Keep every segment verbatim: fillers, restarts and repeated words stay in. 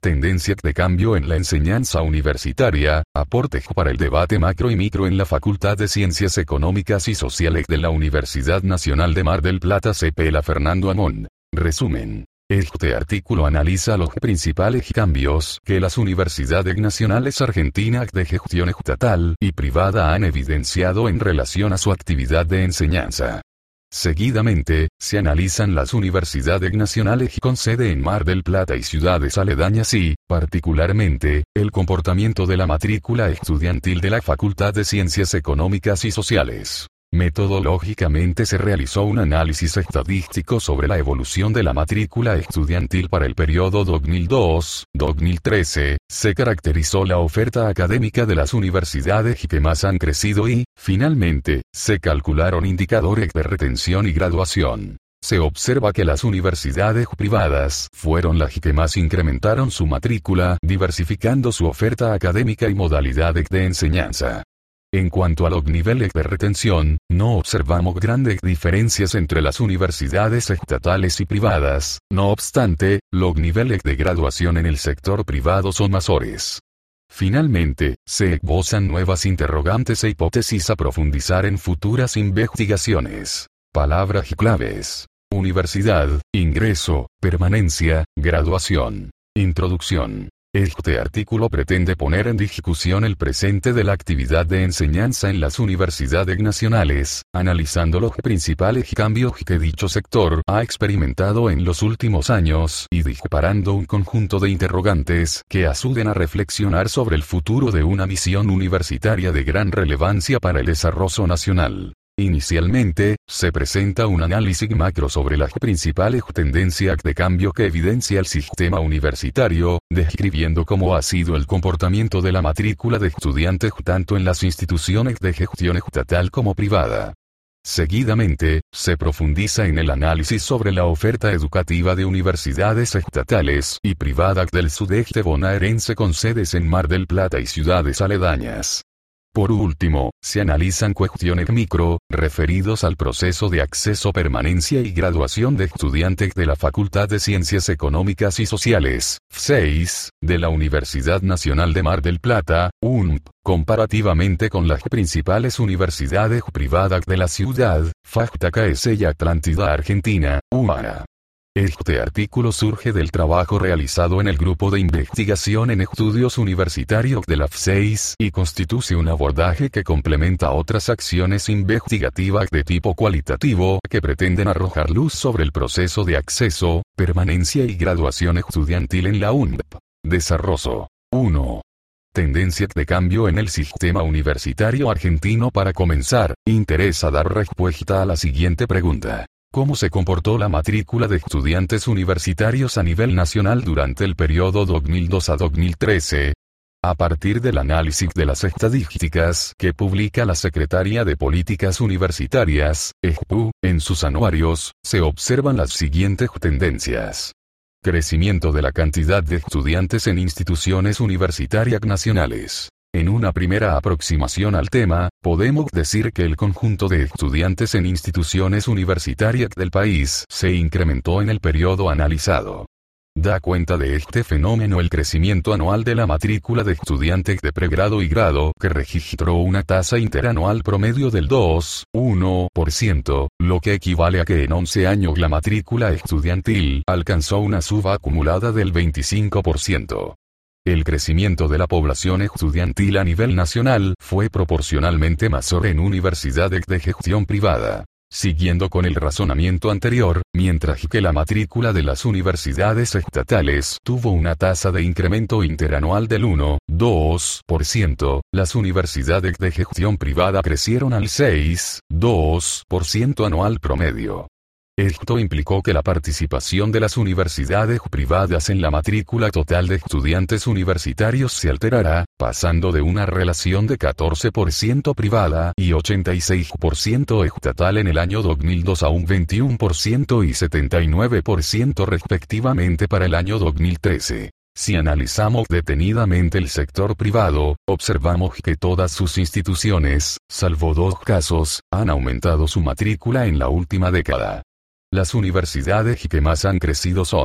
Tendencia de cambio en la enseñanza universitaria, aporte para el debate macro y micro en la Facultad de Ciencias Económicas y Sociales de la Universidad Nacional de Mar del Plata. C P L A Fernando Amón. Resumen. Este artículo analiza los principales cambios que las universidades nacionales argentinas de gestión estatal y privada han evidenciado en relación a su actividad de enseñanza. Seguidamente, se analizan las universidades nacionales con sede en Mar del Plata y ciudades aledañas y, particularmente, el comportamiento de la matrícula estudiantil de la Facultad de Ciencias Económicas y Sociales. Metodológicamente se realizó un análisis estadístico sobre la evolución de la matrícula estudiantil para el periodo dos mil dos a dos mil trece, se caracterizó la oferta académica de las universidades que más han crecido y, finalmente, se calcularon indicadores de retención y graduación. Se observa que las universidades privadas fueron las que más incrementaron su matrícula, diversificando su oferta académica y modalidades de enseñanza. En cuanto a los niveles de retención, no observamos grandes diferencias entre las universidades estatales y privadas, no obstante, los niveles de graduación en el sector privado son mayores. Finalmente, se esbozan nuevas interrogantes e hipótesis a profundizar en futuras investigaciones. Palabras claves: universidad, ingreso, permanencia, graduación. Introducción. Este artículo pretende poner en discusión el presente de la actividad de enseñanza en las universidades nacionales, analizando los principales cambios que dicho sector ha experimentado en los últimos años y disparando un conjunto de interrogantes que ayuden a reflexionar sobre el futuro de una misión universitaria de gran relevancia para el desarrollo nacional. Inicialmente, se presenta un análisis macro sobre las principales tendencias de cambio que evidencia el sistema universitario, describiendo cómo ha sido el comportamiento de la matrícula de estudiantes tanto en las instituciones de gestión estatal como privada. Seguidamente, se profundiza en el análisis sobre la oferta educativa de universidades estatales y privadas del sudeste bonaerense con sedes en Mar del Plata y ciudades aledañas. Por último, se analizan cuestiones micro, referidos al proceso de acceso, permanencia y graduación de estudiantes de la Facultad de Ciencias Económicas y Sociales, F seis, de la Universidad Nacional de Mar del Plata, U N P, comparativamente con las principales universidades privadas de la ciudad, F A C T A K S y Atlántida Argentina, U A R A. Este artículo surge del trabajo realizado en el Grupo de Investigación en Estudios Universitarios de la F seis y constituye un abordaje que complementa otras acciones investigativas de tipo cualitativo que pretenden arrojar luz sobre el proceso de acceso, permanencia y graduación estudiantil en la U N P. Desarrollo. uno. Tendencias de cambio en el sistema universitario argentino. Para comenzar, interesa dar respuesta a la siguiente pregunta. ¿Cómo se comportó la matrícula de estudiantes universitarios a nivel nacional durante el periodo dos mil dos a dos mil trece? A partir del análisis de las estadísticas que publica la Secretaría de Políticas Universitarias, E J P U, en sus anuarios, se observan las siguientes tendencias. Crecimiento de la cantidad de estudiantes en instituciones universitarias nacionales. En una primera aproximación al tema, podemos decir que el conjunto de estudiantes en instituciones universitarias del país se incrementó en el periodo analizado. Da cuenta de este fenómeno el crecimiento anual de la matrícula de estudiantes de pregrado y grado, que registró una tasa interanual promedio del dos punto uno por ciento, lo que equivale a que en once años la matrícula estudiantil alcanzó una suba acumulada del veinticinco por ciento. El crecimiento de la población estudiantil a nivel nacional fue proporcionalmente mayor en universidades de gestión privada. Siguiendo con el razonamiento anterior, mientras que la matrícula de las universidades estatales tuvo una tasa de incremento interanual del uno punto dos por ciento, las universidades de gestión privada crecieron al seis punto dos por ciento anual promedio. Esto implicó que la participación de las universidades privadas en la matrícula total de estudiantes universitarios se alterará, pasando de una relación de catorce por ciento privada y ochenta y seis por ciento estatal en el año dos mil dos a un veintiuno por ciento y setenta y nueve por ciento respectivamente para el año dos mil trece. Si analizamos detenidamente el sector privado, observamos que todas sus instituciones, salvo dos casos, han aumentado su matrícula en la última década. Las universidades que más han crecido son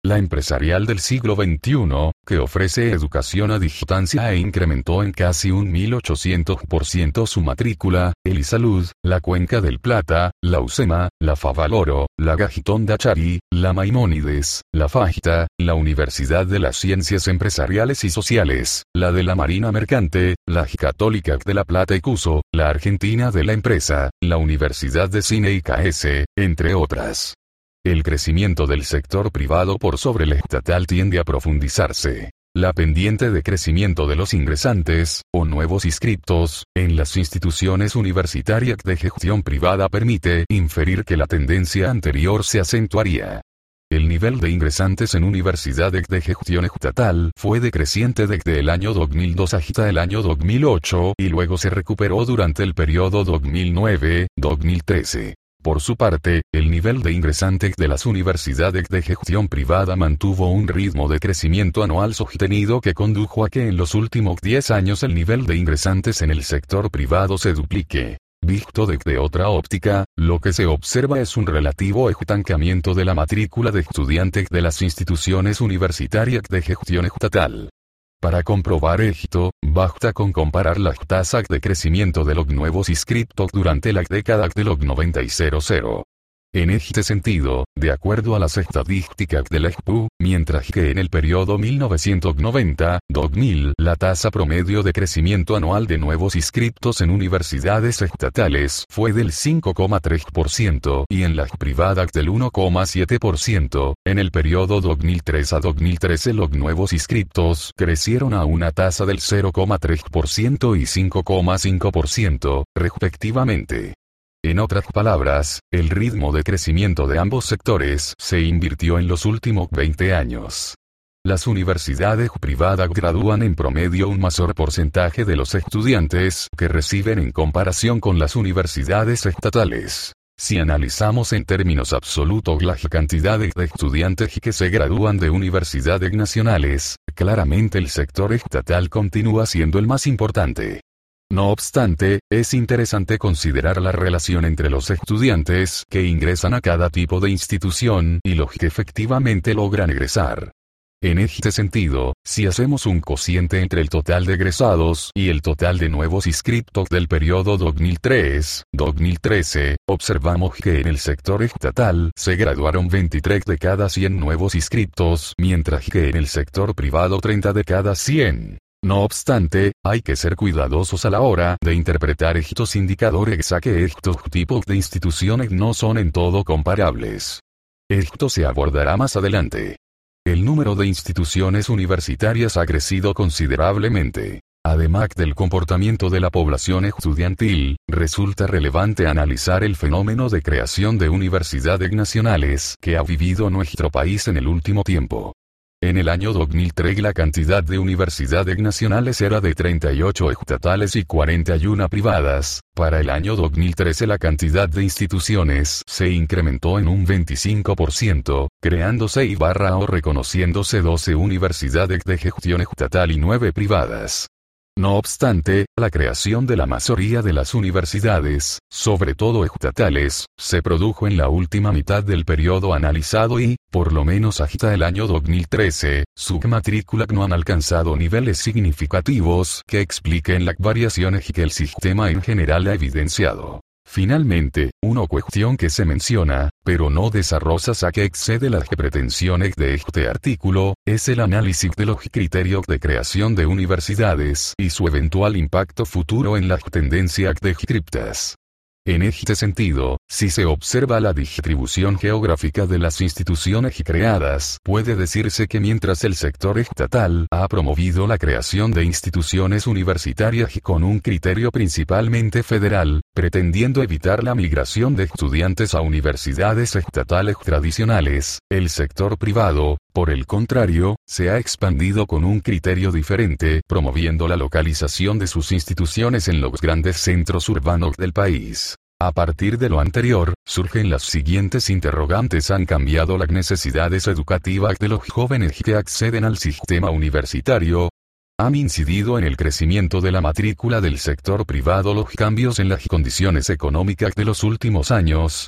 La empresarial del siglo veintiuno, que ofrece educación a distancia e incrementó en casi un mil ochocientos por ciento su matrícula, el iSalud, la Cuenca del Plata, la UCEMA, la Favaloro, la Gajitonda Chari, la Maimónides, la FAJTA, la Universidad de las Ciencias Empresariales y Sociales, la de la Marina Mercante, la Católica de La Plata y Cuso, la Argentina de la Empresa, la Universidad de Cine I K S, entre otras. El crecimiento del sector privado por sobre el estatal tiende a profundizarse. La pendiente de crecimiento de los ingresantes, o nuevos inscriptos, en las instituciones universitarias de gestión privada permite inferir que la tendencia anterior se acentuaría. El nivel de ingresantes en universidades de gestión estatal fue decreciente desde el año dos mil dos hasta el año dos mil ocho y luego se recuperó durante el periodo dos mil nueve a dos mil trece. Por su parte, el nivel de ingresantes de las universidades de gestión privada mantuvo un ritmo de crecimiento anual sostenido que condujo a que en los últimos diez años el nivel de ingresantes en el sector privado se duplique. Visto desde otra óptica, lo que se observa es un relativo estancamiento de la matrícula de estudiantes de las instituciones universitarias de gestión estatal. Para comprobar esto, basta con comparar las tasas de crecimiento de los nuevos inscriptos durante las décadas de los noventa y cero cero. En este sentido, de acuerdo a las estadísticas de la E G P U, mientras que en el periodo mil novecientos noventa a dos mil la tasa promedio de crecimiento anual de nuevos inscriptos en universidades estatales fue del cinco coma tres por ciento y en las privadas del uno coma siete por ciento, en el periodo dos mil tres a dos mil trece los nuevos inscriptos crecieron a una tasa del cero coma tres por ciento y cinco coma cinco por ciento, respectivamente. En otras palabras, el ritmo de crecimiento de ambos sectores se invirtió en los últimos veinte años. Las universidades privadas gradúan en promedio un mayor porcentaje de los estudiantes que reciben en comparación con las universidades estatales. Si analizamos en términos absolutos las cantidades de estudiantes que se gradúan de universidades nacionales, claramente el sector estatal continúa siendo el más importante. No obstante, es interesante considerar la relación entre los estudiantes que ingresan a cada tipo de institución y los que efectivamente logran egresar. En este sentido, si hacemos un cociente entre el total de egresados y el total de nuevos inscriptos del periodo dos mil tres a dos mil trece, observamos que en el sector estatal se graduaron veintitrés de cada cien nuevos inscriptos, mientras que en el sector privado treinta de cada cien. No obstante, hay que ser cuidadosos a la hora de interpretar estos indicadores ya que estos tipos de instituciones no son en todo comparables. Esto se abordará más adelante. El número de instituciones universitarias ha crecido considerablemente. Además del comportamiento de la población estudiantil, resulta relevante analizar el fenómeno de creación de universidades nacionales que ha vivido nuestro país en el último tiempo. En el año dos mil tres la cantidad de universidades nacionales era de treinta y ocho estatales y cuarenta y una privadas. Para el año dos mil trece la cantidad de instituciones se incrementó en un veinticinco por ciento, creándose y barra o reconociéndose doce universidades de gestión estatal y nueve privadas. No obstante, la creación de la mayoría de las universidades, sobre todo estatales, se produjo en la última mitad del periodo analizado y, por lo menos hasta el año dos mil trece, sus matrículas no han alcanzado niveles significativos que expliquen las variaciones que el sistema en general ha evidenciado. Finalmente, una cuestión que se menciona, pero no desarrolla ya que excede las pretensiones de este artículo, es el análisis de los criterios de creación de universidades y su eventual impacto futuro en las tendencias descriptas. En este sentido, si se observa la distribución geográfica de las instituciones creadas, puede decirse que mientras el sector estatal ha promovido la creación de instituciones universitarias con un criterio principalmente federal, pretendiendo evitar la migración de estudiantes a universidades estatales tradicionales, el sector privado, por el contrario, se ha expandido con un criterio diferente, promoviendo la localización de sus instituciones en los grandes centros urbanos del país. A partir de lo anterior, surgen las siguientes interrogantes. ¿Han cambiado las necesidades educativas de los jóvenes que acceden al sistema universitario? ¿Han incidido en el crecimiento de la matrícula del sector privado los cambios en las condiciones económicas de los últimos años?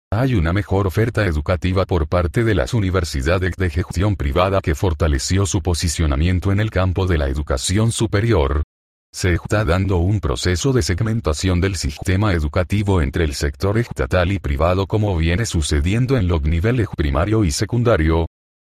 Hay una mejor oferta educativa por parte de las universidades de gestión privada que fortaleció su posicionamiento en el campo de la educación superior. Se está dando un proceso de segmentación del sistema educativo entre el sector estatal y privado como viene sucediendo en los niveles primario y secundario.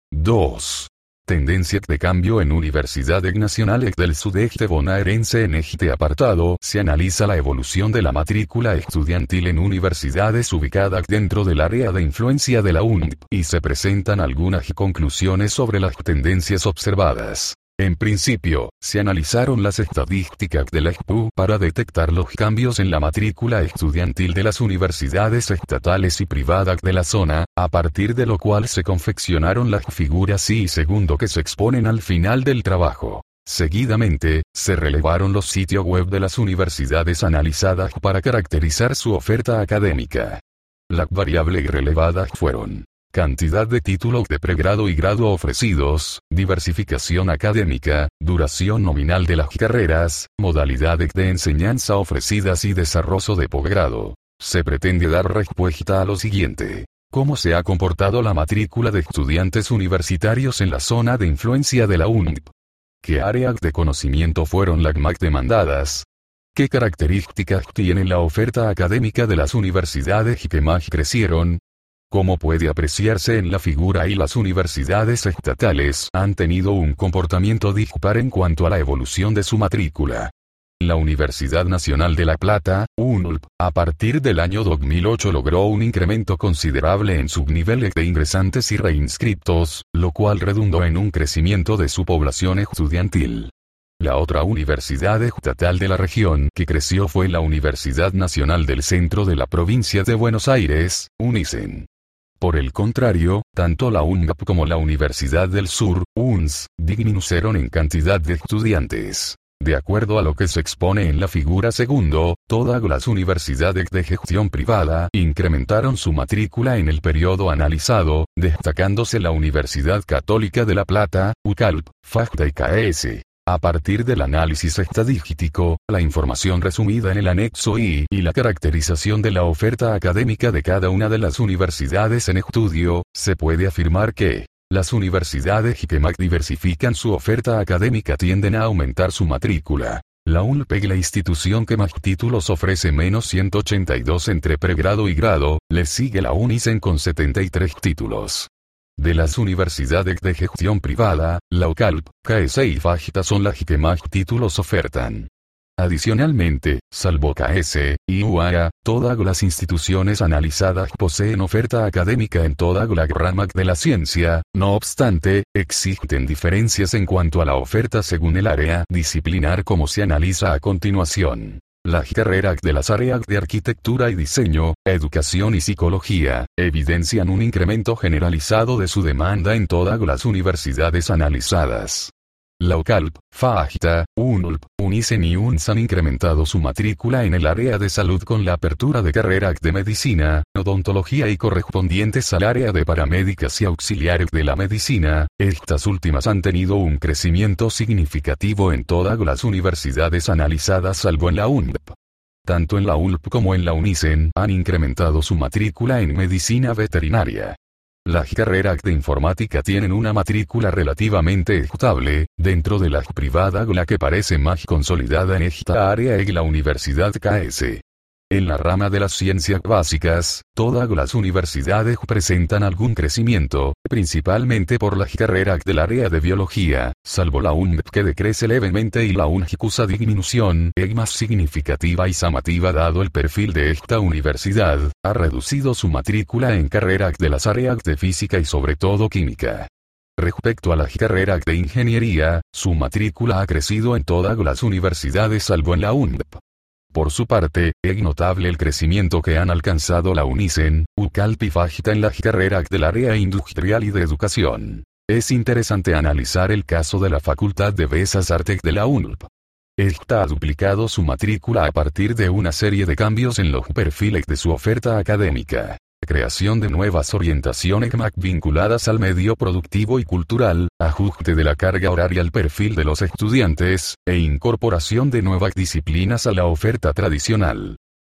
dos. Tendencias de cambio en universidades nacionales del sudeste bonaerense. En este apartado se analiza la evolución de la matrícula estudiantil en universidades ubicadas dentro del área de influencia de la U N P, y se presentan algunas conclusiones sobre las tendencias observadas. En principio, se analizaron las estadísticas de la E G P U para detectar los cambios en la matrícula estudiantil de las universidades estatales y privadas de la zona, a partir de lo cual se confeccionaron las figuras y segundo que se exponen al final del trabajo. Seguidamente, se relevaron los sitios web de las universidades analizadas para caracterizar su oferta académica. Las variables relevadas fueron: cantidad de títulos de pregrado y grado ofrecidos, diversificación académica, duración nominal de las carreras, modalidades de enseñanza ofrecidas y desarrollo de posgrado. Se pretende dar respuesta a lo siguiente: ¿cómo se ha comportado la matrícula de estudiantes universitarios en la zona de influencia de la U N P? ¿Qué áreas de conocimiento fueron las más demandadas? ¿Qué características tiene la oferta académica de las universidades y que más crecieron? Como puede apreciarse en la figura, y las universidades estatales han tenido un comportamiento dispar en cuanto a la evolución de su matrícula. La Universidad Nacional de La Plata, U N L P, a partir del año dos mil ocho logró un incremento considerable en sus niveles de ingresantes y reinscriptos, lo cual redundó en un crecimiento de su población estudiantil. La otra universidad estatal de la región que creció fue la Universidad Nacional del Centro de la Provincia de Buenos Aires, UNICEN. Por el contrario, tanto la U N G A P como la Universidad del Sur, U N S, disminuyeron en cantidad de estudiantes. De acuerdo a lo que se expone en la figura segundo, todas las universidades de gestión privada incrementaron su matrícula en el periodo analizado, destacándose la Universidad Católica de La Plata, U C A L P, FACTA y K S. A partir del análisis estadístico, la información resumida en el anexo I y la caracterización de la oferta académica de cada una de las universidades en estudio, se puede afirmar que las universidades que más diversifican su oferta académica tienden a aumentar su matrícula. La U N L P es la institución que más títulos ofrece, menos ciento ochenta y dos entre pregrado y grado, le sigue la UNICEN con setenta y tres títulos. De las universidades de gestión privada, la U C A L P, K S y FACTA son las que más títulos ofertan. Adicionalmente, salvo K S y U A A, todas las instituciones analizadas poseen oferta académica en todas las ramas de la ciencia. No obstante, existen diferencias en cuanto a la oferta según el área disciplinar, como se analiza a continuación. Las carreras de las áreas de arquitectura y diseño, educación y psicología, evidencian un incremento generalizado de su demanda en todas las universidades analizadas. La U C A L P, FACTA, U N L P, UNICEN y U N S han incrementado su matrícula en el área de salud con la apertura de carreras de medicina, odontología y correspondientes al área de paramédicas y auxiliares de la medicina. Estas últimas han tenido un crecimiento significativo en todas las universidades analizadas salvo en la U N P. Tanto en la U N L P como en la UNICEN han incrementado su matrícula en medicina veterinaria. Las carreras de informática tienen una matrícula relativamente estable. Dentro de las privadas, la que parece más consolidada en esta área es la Universidad K S. En la rama de las ciencias básicas, todas las universidades presentan algún crecimiento, principalmente por las carreras del área de biología, salvo la U N P, que decrece levemente, y la U N G acusa disminución. Es más significativa y llamativa dado el perfil de esta universidad, ha reducido su matrícula en carreras de las áreas de física y sobre todo química. Respecto a las carreras de ingeniería, su matrícula ha crecido en todas las universidades salvo en la U N P. Por su parte, es notable el crecimiento que han alcanzado la UNICEN, U C A L P y FACTA en las carreras del área industrial y de educación. Es interesante analizar el caso de la Facultad de Bellas Artes de la U N L P. Esta ha duplicado su matrícula a partir de una serie de cambios en los perfiles de su oferta académica. Creación de nuevas orientaciones más vinculadas al medio productivo y cultural, ajuste de la carga horaria al perfil de los estudiantes, e incorporación de nuevas disciplinas a la oferta tradicional.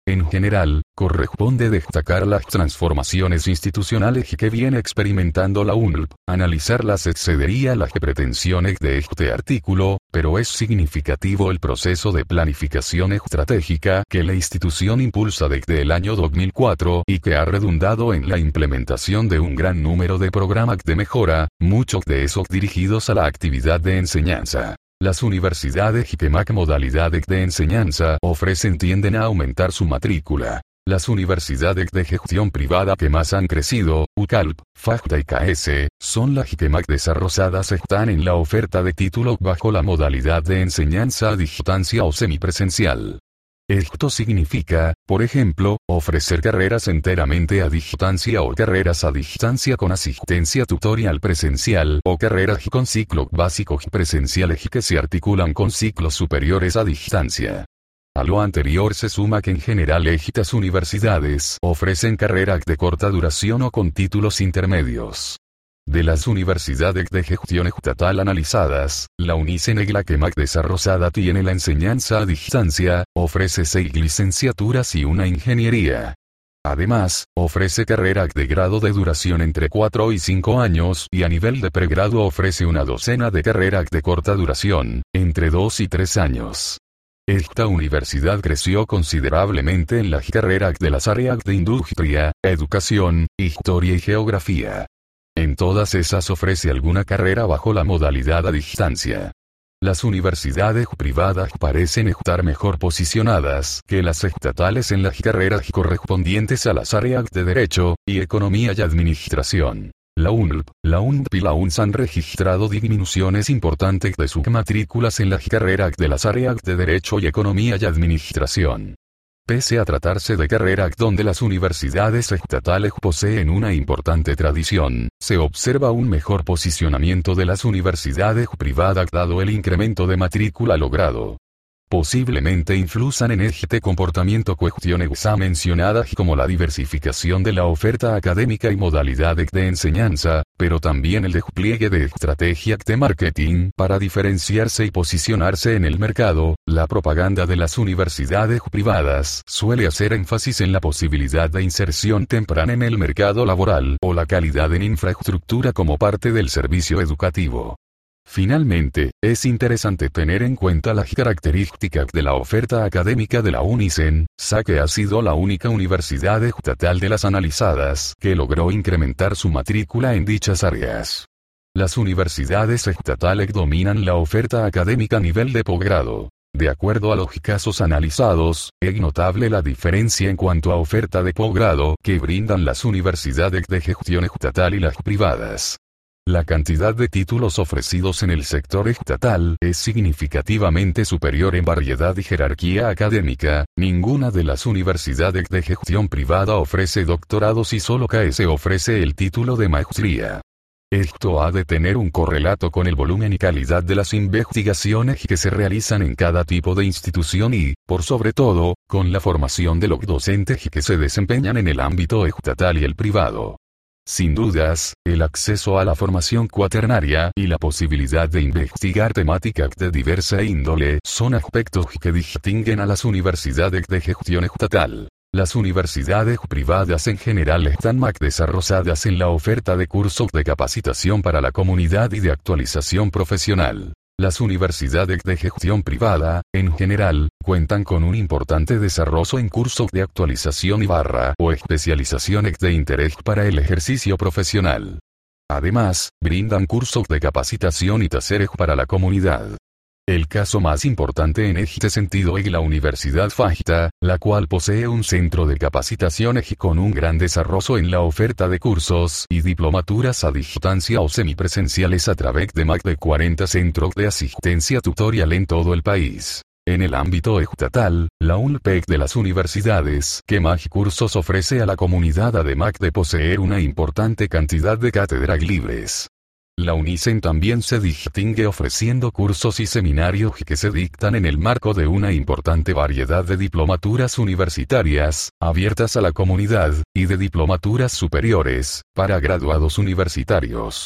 En general, corresponde destacar las transformaciones institucionales que viene experimentando la U N L P. Analizarlas excedería las pretensiones de este artículo, pero es significativo el proceso de planificación estratégica que la institución impulsa desde el año dos mil cuatro y que ha redundado en la implementación de un gran número de programas de mejora, muchos de esos dirigidos a la actividad de enseñanza. Las universidades que más modalidades de enseñanza ofrecen tienden a aumentar su matrícula. Las universidades de gestión privada que más han crecido, U C A L P, FACTA y K S, son las que más desarrolladas están en la oferta de títulos bajo la modalidad de enseñanza a distancia o semipresencial. Esto significa, por ejemplo, ofrecer carreras enteramente a distancia o carreras a distancia con asistencia tutorial presencial o carreras con ciclos básicos presenciales que se articulan con ciclos superiores a distancia. A lo anterior se suma que en general estas universidades ofrecen carreras de corta duración o con títulos intermedios. De las universidades de gestión estatal analizadas, la UNICEN es la que más desarrollada tiene la enseñanza a distancia, ofrece seis licenciaturas y una ingeniería. Además, ofrece carreras de grado de duración entre cuatro y cinco años y a nivel de pregrado ofrece una docena de carreras de corta duración, entre dos y tres años. Esta universidad creció considerablemente en las carreras de las áreas de industria, educación, historia y geografía. En todas esas ofrece alguna carrera bajo la modalidad a distancia. Las universidades privadas parecen estar mejor posicionadas que las estatales en las carreras correspondientes a las áreas de Derecho, y Economía y Administración. La U N L P, la U N P y la U N S han registrado disminuciones importantes de sus matrículas en las carreras de las áreas de Derecho y Economía y Administración. Pese a tratarse de carreras donde las universidades estatales poseen una importante tradición, se observa un mejor posicionamiento de las universidades privadas dado el incremento de matrícula logrado. Posiblemente influyan en este comportamiento cuestiones ya mencionadas como la diversificación de la oferta académica y modalidades de enseñanza, pero también el despliegue de estrategias de marketing para diferenciarse y posicionarse en el mercado. La propaganda de las universidades privadas suele hacer énfasis en la posibilidad de inserción temprana en el mercado laboral o la calidad en infraestructura como parte del servicio educativo. Finalmente, es interesante tener en cuenta las características de la oferta académica de la UNICEN, ya que ha sido la única universidad estatal de las analizadas que logró incrementar su matrícula en dichas áreas. Las universidades estatales dominan la oferta académica a nivel de posgrado. De acuerdo a los casos analizados, es notable la diferencia en cuanto a oferta de posgrado que brindan las universidades de gestión estatal y las privadas. La cantidad de títulos ofrecidos en el sector estatal es significativamente superior en variedad y jerarquía académica. Ninguna de las universidades de gestión privada ofrece doctorados y solo K S ofrece el título de maestría. Esto ha de tener un correlato con el volumen y calidad de las investigaciones que se realizan en cada tipo de institución y, por sobre todo, con la formación de los docentes que se desempeñan en el ámbito estatal y el privado. Sin dudas, el acceso a la formación cuaternaria y la posibilidad de investigar temáticas de diversa índole son aspectos que distinguen a las universidades de gestión estatal. Las universidades privadas en general están más desarrolladas en la oferta de cursos de capacitación para la comunidad y de actualización profesional. Las universidades de gestión privada, en general, cuentan con un importante desarrollo en cursos de actualización y barra o especializaciones de interés para el ejercicio profesional. Además, brindan cursos de capacitación y talleres para la comunidad. El caso más importante en este sentido es la Universidad FACTA, la cual posee un centro de capacitaciones con un gran desarrollo en la oferta de cursos y diplomaturas a distancia o semipresenciales a través de más de cuarenta centros de asistencia tutorial en todo el país. En el ámbito estatal, la U N P E C de las universidades que más cursos ofrece a la comunidad además de poseer una importante cantidad de cátedras libres. La UNICEN también se distingue ofreciendo cursos y seminarios que se dictan en el marco de una importante variedad de diplomaturas universitarias, abiertas a la comunidad, y de diplomaturas superiores, para graduados universitarios.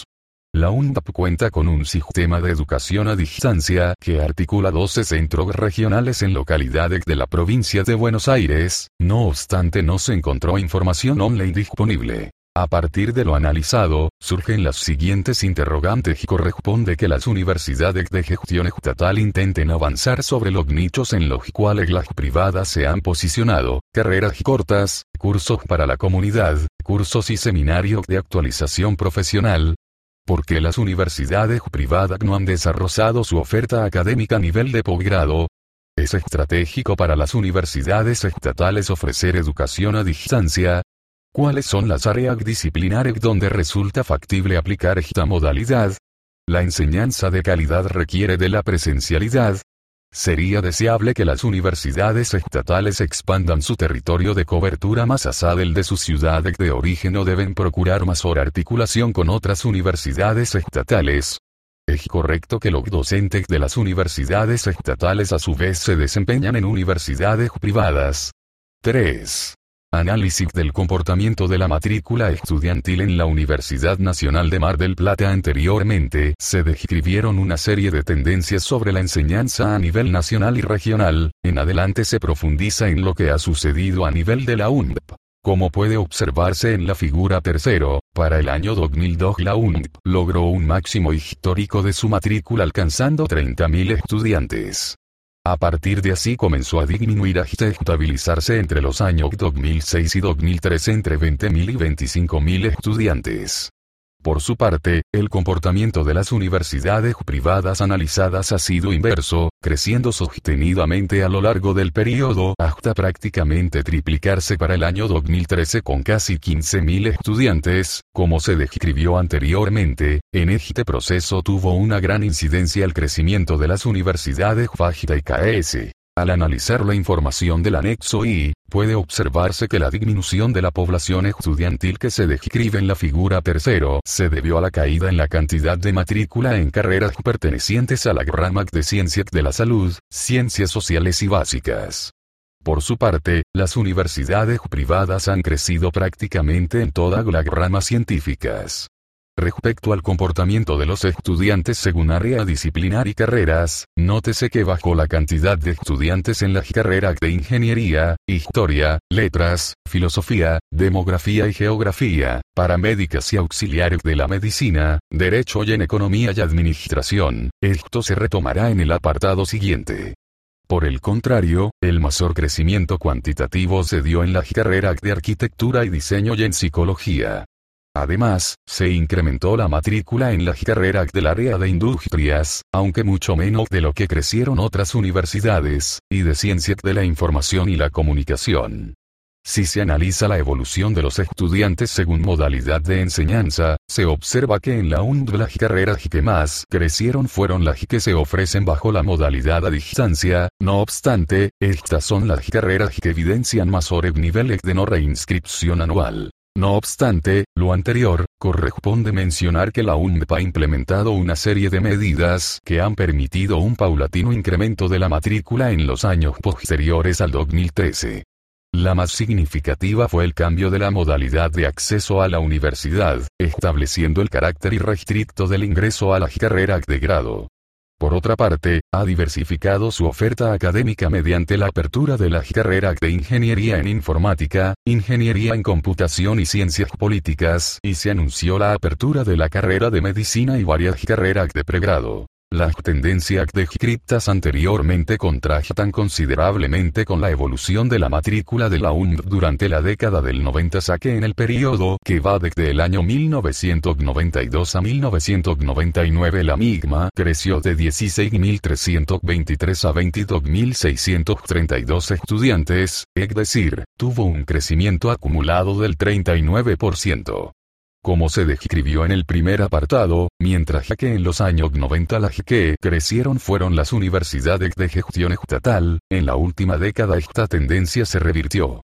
La U N D P cuenta con un sistema de educación a distancia que articula doce centros regionales en localidades de la provincia de Buenos Aires, no obstante no se encontró información online disponible. A partir de lo analizado, surgen las siguientes interrogantes y corresponde que las universidades de gestión estatal intenten avanzar sobre los nichos en los cuales las privadas se han posicionado, carreras cortas, cursos para la comunidad, cursos y seminarios de actualización profesional. ¿Por qué las universidades privadas no han desarrollado su oferta académica a nivel de posgrado? ¿Es estratégico para las universidades estatales ofrecer educación a distancia? ¿Cuáles son las áreas disciplinares donde resulta factible aplicar esta modalidad? ¿La enseñanza de calidad requiere de la presencialidad? ¿Sería deseable que las universidades estatales expandan su territorio de cobertura más allá del de sus ciudades de origen o deben procurar mayor articulación con otras universidades estatales? ¿Es correcto que los docentes de las universidades estatales a su vez se desempeñan en universidades privadas? tres. Análisis del comportamiento de la matrícula estudiantil en la Universidad Nacional de Mar del Plata. Anteriormente, se describieron una serie de tendencias sobre la enseñanza a nivel nacional y regional, en adelante se profundiza en lo que ha sucedido a nivel de la U N D P. Como puede observarse en la figura tercero, para el año dos mil dos la U N D P logró un máximo histórico de su matrícula alcanzando treinta mil estudiantes. A partir de así comenzó a disminuir hasta estabilizarse entre los años dos mil seis y dos mil trece entre veinte mil y veinticinco mil estudiantes. Por su parte, el comportamiento de las universidades privadas analizadas ha sido inverso, creciendo sostenidamente a lo largo del periodo hasta prácticamente triplicarse para el año dos mil trece con casi quince mil estudiantes, como se describió anteriormente. En este proceso tuvo una gran incidencia el crecimiento de las universidades FAGTA y K S. Al analizar la información del anexo I, puede observarse que la disminución de la población estudiantil que se describe en la figura tercero se debió a la caída en la cantidad de matrícula en carreras pertenecientes a la rama de Ciencias de la Salud, Ciencias Sociales y Básicas. Por su parte, las universidades privadas han crecido prácticamente en todas las ramas científicas. Respecto al comportamiento de los estudiantes según área disciplinar y carreras, nótese que bajó la cantidad de estudiantes en las carreras de Ingeniería, Historia, Letras, Filosofía, Demografía y Geografía, Paramédicas y Auxiliares de la Medicina, Derecho y en Economía y Administración. Esto se retomará en el apartado siguiente. Por el contrario, el mayor crecimiento cuantitativo se dio en las carreras de Arquitectura y Diseño y en Psicología. Además, se incrementó la matrícula en las carreras del área de industrias, aunque mucho menos de lo que crecieron otras universidades, y de ciencias de la información y la comunicación. Si se analiza la evolución de los estudiantes según modalidad de enseñanza, se observa que en la U N D P las carreras que más crecieron fueron las que se ofrecen bajo la modalidad a distancia. No obstante, estas son las carreras que evidencian mayores niveles de no reinscripción anual. No obstante, lo anterior, corresponde mencionar que la U N D P ha implementado una serie de medidas que han permitido un paulatino incremento de la matrícula en los años posteriores al dos mil trece. La más significativa fue el cambio de la modalidad de acceso a la universidad, estableciendo el carácter irrestricto del ingreso a las carreras de grado. Por otra parte, ha diversificado su oferta académica mediante la apertura de las carreras de Ingeniería en Informática, Ingeniería en Computación y Ciencias Políticas, y se anunció la apertura de la carrera de Medicina y varias carreras de pregrado. Las tendencias descritas anteriormente contrastan considerablemente con la evolución de la matrícula de la U N D P durante la década del noventa, ya que en el periodo que va desde el año mil novecientos noventa y dos a mil novecientos noventa y nueve la misma creció de dieciséis mil trescientos veintitrés a veintidós mil seiscientos treinta y dos estudiantes, es decir, tuvo un crecimiento acumulado del treinta y nueve por ciento. Como se describió en el primer apartado, mientras que en los años noventa las que crecieron fueron las universidades de gestión estatal, en la última década esta tendencia se revirtió.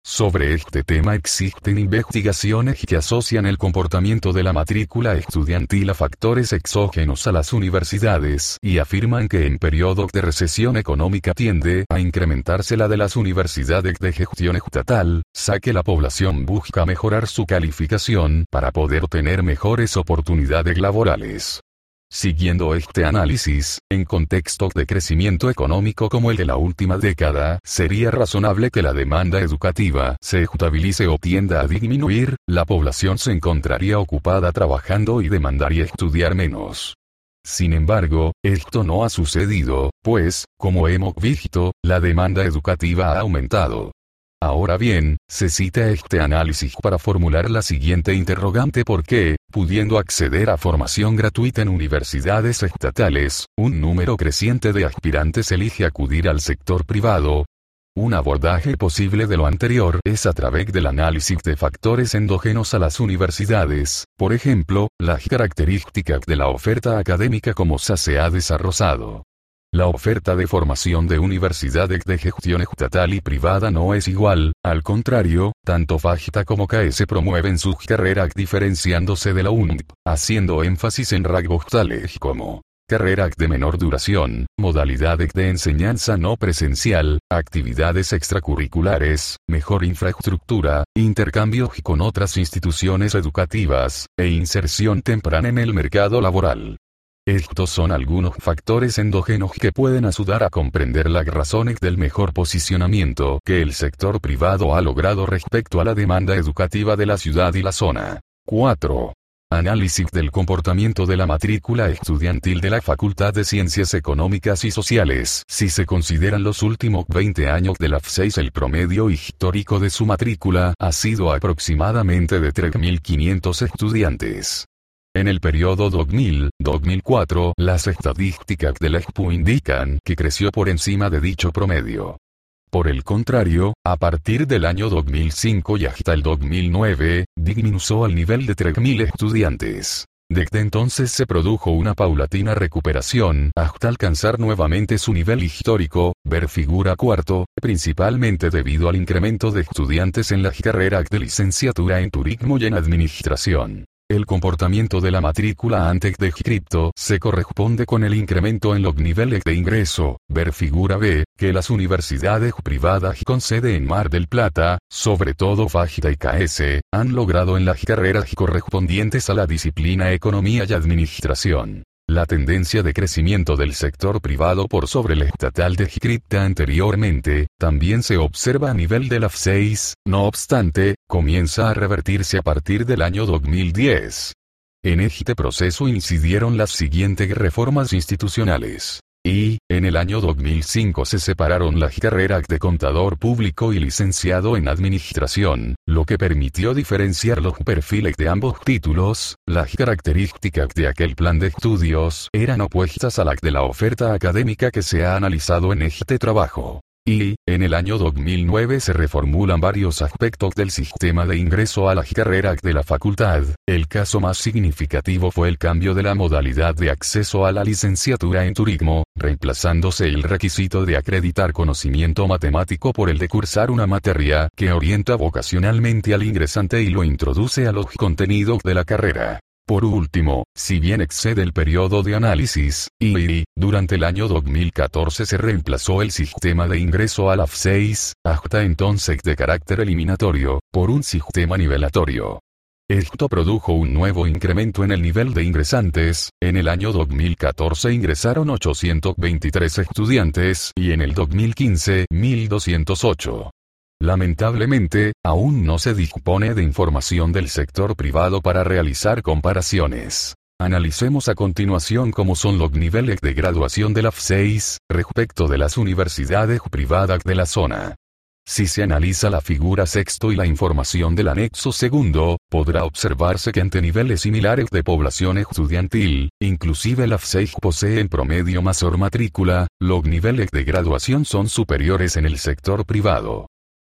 Sobre este tema existen investigaciones que asocian el comportamiento de la matrícula estudiantil a factores exógenos a las universidades y afirman que en periodos de recesión económica tiende a incrementarse la de las universidades de gestión estatal, ya que la población busca mejorar su calificación para poder tener mejores oportunidades laborales. Siguiendo este análisis, en contextos de crecimiento económico como el de la última década, sería razonable que la demanda educativa se estabilice o tienda a disminuir, la población se encontraría ocupada trabajando y demandaría estudiar menos. Sin embargo, esto no ha sucedido, pues, como hemos visto, la demanda educativa ha aumentado. Ahora bien, se cita este análisis para formular la siguiente interrogante: ¿por qué, pudiendo acceder a formación gratuita en universidades estatales, un número creciente de aspirantes elige acudir al sector privado? Un abordaje posible de lo anterior es a través del análisis de factores endógenos a las universidades, por ejemplo, las características de la oferta académica como se ha desarrollado. La oferta de formación de universidades de gestión estatal y privada no es igual, al contrario, tanto FAGTA como C A E S promueven sus carreras diferenciándose de la U N P, haciendo énfasis en rasgos tales como carreras de menor duración, modalidades de enseñanza no presencial, actividades extracurriculares, mejor infraestructura, intercambios con otras instituciones educativas, e inserción temprana en el mercado laboral. Estos son algunos factores endógenos que pueden ayudar a comprender las razones del mejor posicionamiento que el sector privado ha logrado respecto a la demanda educativa de la ciudad y la zona. cuatro. Análisis del comportamiento de la matrícula estudiantil de la Facultad de Ciencias Económicas y Sociales. Si se consideran los últimos veinte años de la F seis, el promedio histórico de su matrícula ha sido aproximadamente de tres mil quinientos estudiantes. En el periodo dos mil a dos mil cuatro, las estadísticas de la E X P U indican que creció por encima de dicho promedio. Por el contrario, a partir del año dos mil cinco y hasta el dos mil nueve, disminuyó al nivel de tres mil estudiantes. Desde entonces se produjo una paulatina recuperación hasta alcanzar nuevamente su nivel histórico, ver figura cuarto, principalmente debido al incremento de estudiantes en las carreras de licenciatura en turismo y en administración. El comportamiento de la matrícula antes de inscripto se corresponde con el incremento en los niveles de ingreso, ver figura B, que las universidades privadas con sede en Mar del Plata, sobre todo FAGTA y C A E S, han logrado en las carreras correspondientes a la disciplina Economía y Administración. La tendencia de crecimiento del sector privado por sobre el estatal descrita anteriormente, también se observa a nivel de la F seis, no obstante, comienza a revertirse a partir del año dos mil diez. En este proceso incidieron las siguientes reformas institucionales. Y, en el año dos mil cinco se separaron las carreras de contador público y licenciado en administración, lo que permitió diferenciar los perfiles de ambos títulos. Las características de aquel plan de estudios eran opuestas a las de la oferta académica que se ha analizado en este trabajo. Y, en el año dos mil nueve se reformulan varios aspectos del sistema de ingreso a las carreras de la facultad. El caso más significativo fue el cambio de la modalidad de acceso a la licenciatura en turismo, reemplazándose el requisito de acreditar conocimiento matemático por el de cursar una materia que orienta vocacionalmente al ingresante y lo introduce a los contenidos de la carrera. Por último, si bien excede el periodo de análisis, y, durante el año dos mil catorce se reemplazó el sistema de ingreso a la F seis, hasta entonces de carácter eliminatorio, por un sistema nivelatorio. Esto produjo un nuevo incremento en el nivel de ingresantes. En el año dos mil catorce ingresaron ochocientos veintitrés estudiantes y en el dos mil quince mil doscientos ocho. Lamentablemente, aún no se dispone de información del sector privado para realizar comparaciones. Analicemos a continuación cómo son los niveles de graduación de la F seis, respecto de las universidades privadas de la zona. Si se analiza la figura sexto y la información del anexo segundo, podrá observarse que ante niveles similares de población estudiantil, inclusive la F seis posee en promedio mayor matrícula, los niveles de graduación son superiores en el sector privado.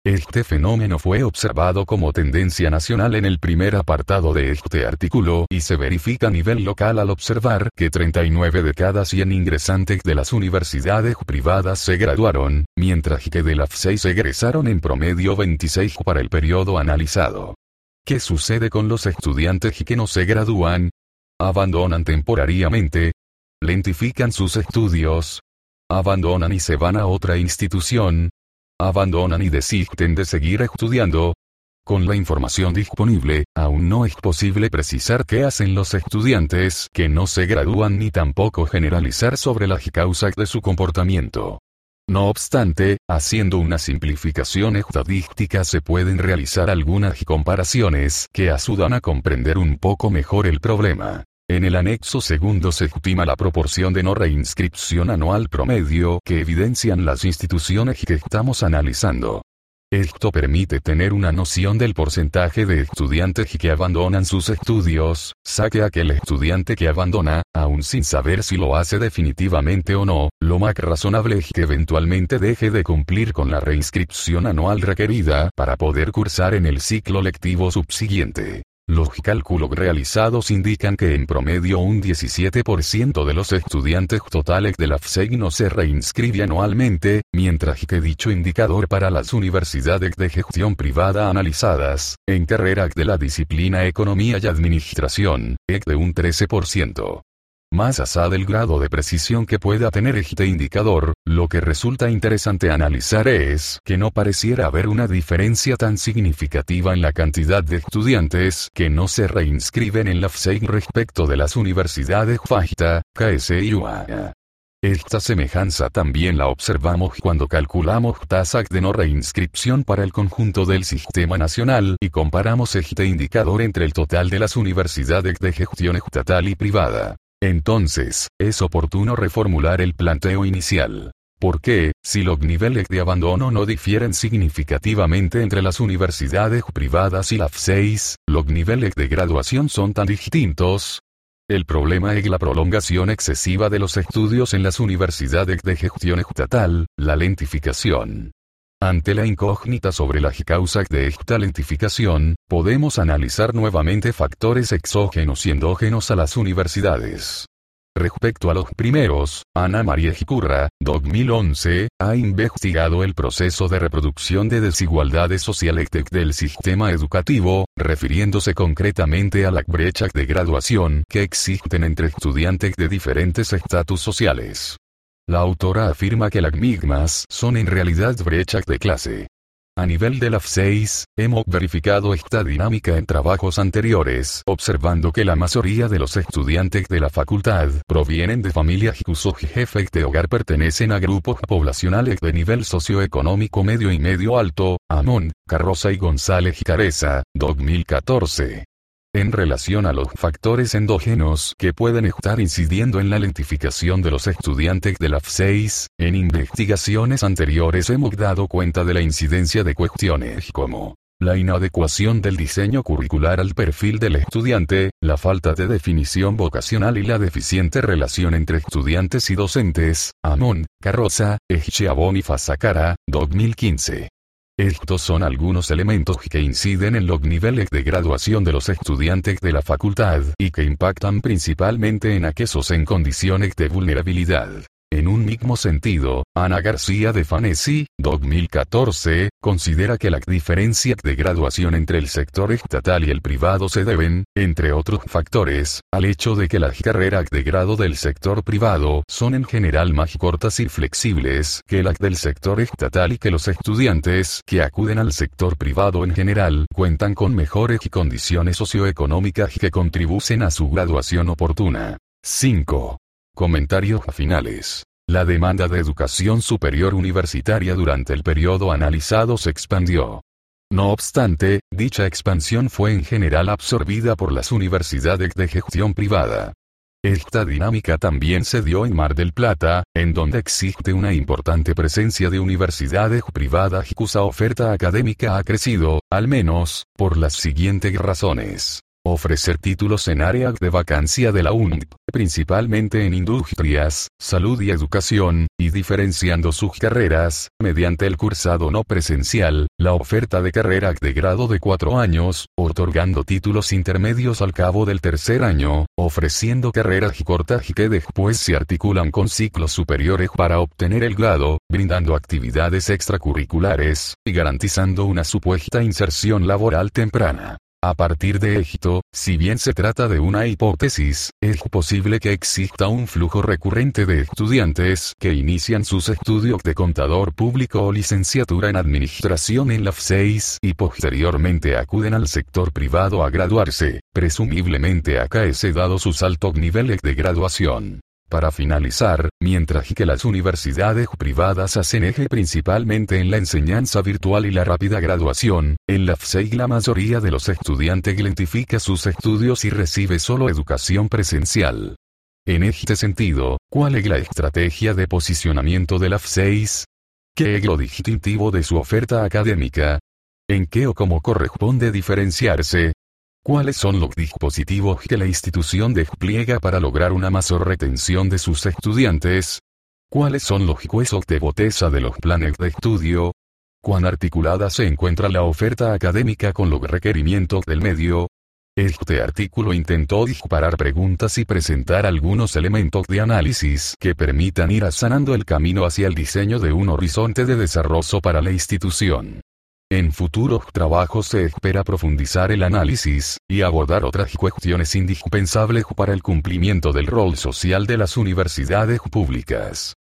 Este fenómeno fue observado como tendencia nacional en el primer apartado de este artículo y se verifica a nivel local al observar que treinta y nueve de cada cien ingresantes de las universidades privadas se graduaron, mientras que de las seis se egresaron en promedio veintiséis para el periodo analizado. ¿Qué sucede con los estudiantes que no se gradúan? ¿Abandonan temporariamente? ¿Lentifican sus estudios? ¿Abandonan y se van a otra institución? ¿Abandonan y desisten de seguir estudiando? Con la información disponible, aún no es posible precisar qué hacen los estudiantes que no se gradúan ni tampoco generalizar sobre las causas de su comportamiento. No obstante, haciendo una simplificación estadística se pueden realizar algunas comparaciones que ayudan a comprender un poco mejor el problema. En el anexo segundo se estima la proporción de no reinscripción anual promedio que evidencian las instituciones que estamos analizando. Esto permite tener una noción del porcentaje de estudiantes que abandonan sus estudios, saque aquel estudiante que abandona, aún sin saber si lo hace definitivamente o no, lo más razonable es que eventualmente deje de cumplir con la reinscripción anual requerida para poder cursar en el ciclo lectivo subsiguiente. Los cálculos realizados indican que en promedio un diecisiete por ciento de los estudiantes totales de la F S E I no se reinscribe anualmente, mientras que dicho indicador para las universidades de gestión privada analizadas, en carreras de la disciplina Economía y Administración, es de un trece por ciento. Más allá del grado de precisión que pueda tener este indicador, lo que resulta interesante analizar es que no pareciera haber una diferencia tan significativa en la cantidad de estudiantes que no se reinscriben en la F S E I respecto de las universidades FAJTA, K S y U A A. Esta semejanza también la observamos cuando calculamos tasas de no reinscripción para el conjunto del sistema nacional y comparamos este indicador entre el total de las universidades de gestión estatal y privada. Entonces, es oportuno reformular el planteo inicial. ¿Por qué, si los niveles de abandono no difieren significativamente entre las universidades privadas y la F S E I, los niveles de graduación son tan distintos? El problema es la prolongación excesiva de los estudios en las universidades de gestión estatal, la lentificación. Ante la incógnita sobre las causas de esta lentificación, podemos analizar nuevamente factores exógenos y endógenos a las universidades. Respecto a los primeros, Ana María Gicurra, dos mil once, ha investigado el proceso de reproducción de desigualdades sociales del sistema educativo, refiriéndose concretamente a las brechas de graduación que existen entre estudiantes de diferentes estatus sociales. La autora afirma que las mismas son en realidad brechas de clase. A nivel de la F S E I, hemos verificado esta dinámica en trabajos anteriores, observando que la mayoría de los estudiantes de la facultad provienen de familias cuyos jefes de hogar pertenecen a grupos poblacionales de nivel socioeconómico medio y medio alto, Amón, Carroza y González Careza, dos mil catorce. En relación a los factores endógenos que pueden estar incidiendo en la lentificación de los estudiantes de la F S E I, en investigaciones anteriores hemos dado cuenta de la incidencia de cuestiones como la inadecuación del diseño curricular al perfil del estudiante, la falta de definición vocacional y la deficiente relación entre estudiantes y docentes, Amón, Carroza, Echeabón y Fazacara, dos mil quince. Estos son algunos elementos que inciden en los niveles de graduación de los estudiantes de la facultad y que impactan principalmente en aquellos en condiciones de vulnerabilidad. En un mismo sentido, Ana García de Fanesi, dos mil catorce, considera que las diferencias de graduación entre el sector estatal y el privado se deben, entre otros factores, al hecho de que las carreras de grado del sector privado son en general más cortas y flexibles que las del sector estatal y que los estudiantes que acuden al sector privado en general cuentan con mejores condiciones socioeconómicas que contribuyen a su graduación oportuna. cinco. Comentarios finales. La demanda de educación superior universitaria durante el periodo analizado se expandió. No obstante, dicha expansión fue en general absorbida por las universidades de gestión privada. Esta dinámica también se dio en Mar del Plata, en donde existe una importante presencia de universidades privadas cuya oferta académica ha crecido, al menos, por las siguientes razones. Ofrecer títulos en áreas de vacancia de la U N B, principalmente en industrias, salud y educación, y diferenciando sus carreras, mediante el cursado no presencial, la oferta de carreras de grado de cuatro años, otorgando títulos intermedios al cabo del tercer año, ofreciendo carreras cortas que después se articulan con ciclos superiores para obtener el grado, brindando actividades extracurriculares, y garantizando una supuesta inserción laboral temprana. A partir de esto, si bien se trata de una hipótesis, es posible que exista un flujo recurrente de estudiantes que inician sus estudios de contador público o licenciatura en administración en la F seis y posteriormente acuden al sector privado a graduarse, presumiblemente acaece dado sus altos niveles de graduación. Para finalizar, mientras que las universidades privadas hacen eje principalmente en la enseñanza virtual y la rápida graduación, en la F seis la mayoría de los estudiantes lentifica sus estudios y recibe solo educación presencial. En este sentido, ¿cuál es la estrategia de posicionamiento de la F seis? ¿Qué es lo distintivo de su oferta académica? ¿En qué o cómo corresponde diferenciarse? ¿Cuáles son los dispositivos que la institución despliega para lograr una mayor retención de sus estudiantes? ¿Cuáles son los huesos de boteza de los planes de estudio? ¿Cuán articulada se encuentra la oferta académica con los requerimientos del medio? Este artículo intentó disparar preguntas y presentar algunos elementos de análisis que permitan ir allanando el camino hacia el diseño de un horizonte de desarrollo para la institución. En futuros trabajos se espera profundizar el análisis, y abordar otras cuestiones indispensables para el cumplimiento del rol social de las universidades públicas.